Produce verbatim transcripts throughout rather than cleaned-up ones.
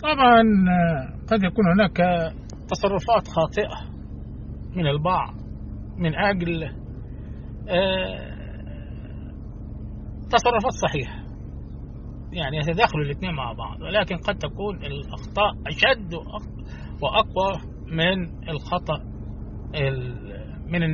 طبعا قد يكون هناك تصرفات خاطئة من البعض من أجل تصرفات صحيحة، يعني يتداخلوا الاثنين مع بعض، ولكن قد تكون الأخطاء أشد وأقوى من الخطأ من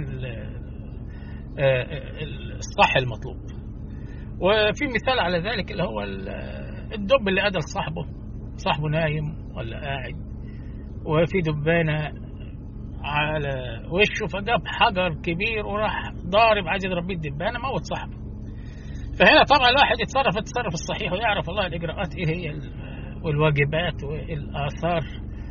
الصح المطلوب. وفي مثال على ذلك اللي هو الدب اللي قتل صاحبه صاحبه نايم ولا قاعد، وفي دبانة على وشه، فجاب حجر كبير وراح ضارب عايز يضرب بيه الدبانة، موت صاحبه. فهنا طبعا الواحد يتصرف التصرف الصحيح ويعرف والله الإجراءات إيه هي والواجبات والآثار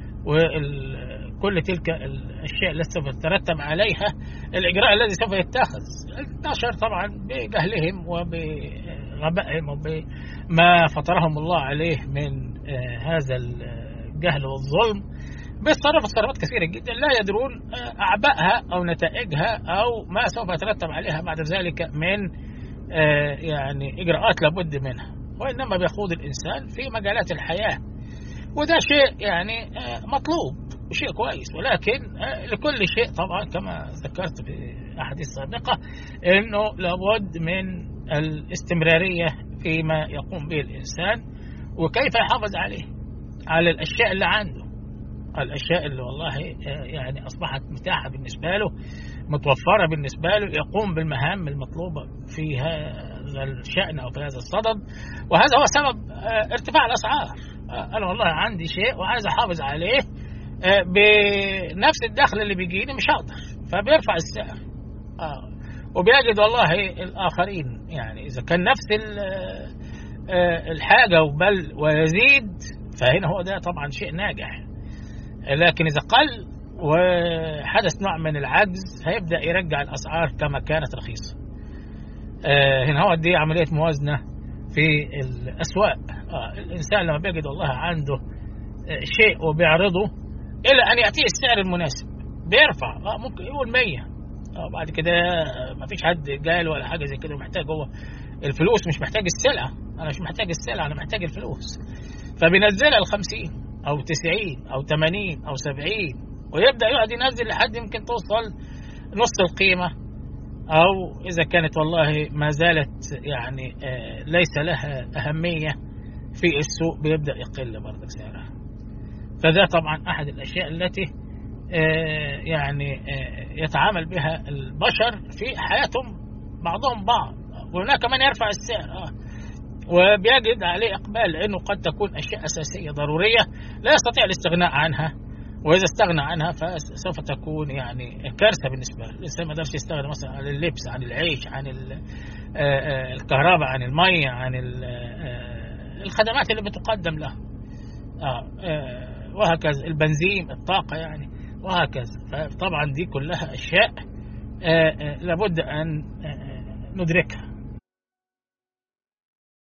وكل تلك الأشياء التي سوف تترتب عليها الإجراء الذي سوف يتخذ. انتشر طبعا بجهلهم وبغبائهم وبما فطرهم الله عليه من هذا الجهل والظلم، بيتصرفوا تصرفات كثيرة جدا لا يدرون أعبائها أو نتائجها أو ما سوف يترتب عليها بعد ذلك من يعني إجراءات لابد منها، وإنما بيخوض الإنسان في مجالات الحياة، وده شيء يعني مطلوب وشيء كويس، ولكن لكل شيء طبعا كما ذكرت في أحاديث سابقة إنه لابد من الاستمرارية فيما يقوم به الإنسان، وكيف يحافظ عليه على الأشياء اللي عنده، الأشياء اللي والله يعني أصبحت متاحة بالنسبة له، متوفرة بالنسبة له، يقوم بالمهام المطلوبة في هذا الشأن أو في هذا الصدد. وهذا هو سبب ارتفاع الأسعار. أنا والله عندي شيء وعايز أحافظ عليه بنفس الدخل اللي بيجيني، مش هقدر، فبيرفع السعر. وبيجد والله الآخرين يعني إذا كان نفس الحاجة وبل ويزيد، فهنا هو ده طبعا شيء ناجح. لكن إذا قل وحدث نوع من العجز هيبدأ يرجع الأسعار كما كانت رخيصة. هنا هو دي عملية موازنة في الأسواق. الإنسان لما بيجد والله عنده شيء وبيعرضه إلى أن يأتيه السعر المناسب بيرفع، ممكن يقول مية، بعد كده ما فيش حد قال ولا حاجة زي كده، محتاج هو الفلوس، مش محتاج السلعة. أنا مش محتاج السلعة، أنا محتاج الفلوس، فبينزلها الخمسين أو تسعين أو تمانين أو سبعين، ويبدأ يقعد ينزل لحد يمكن توصل نص القيمة، أو إذا كانت والله ما زالت يعني ليس لها أهمية في السوق بيبدأ يقل برضك سعرها. فده طبعا أحد الأشياء التي يعني يتعامل بها البشر في حياتهم بعضهم بعض، وهناك من يرفع السعر وبيجد عليه إقبال، لأنه قد تكون أشياء أساسية ضرورية لا يستطيع الاستغناء عنها، وإذا استغنى عنها فسوف تكون يعني كارثة بالنسبة له. الإنسان ما يقدرش يستغنى مثلا عن اللبس، عن العيش، عن الكهرباء، عن المية، عن الخدمات اللي بتقدم له، وهكذا البنزين، الطاقة يعني، وهكذا. فطبعا دي كلها أشياء لابد أن ندركها.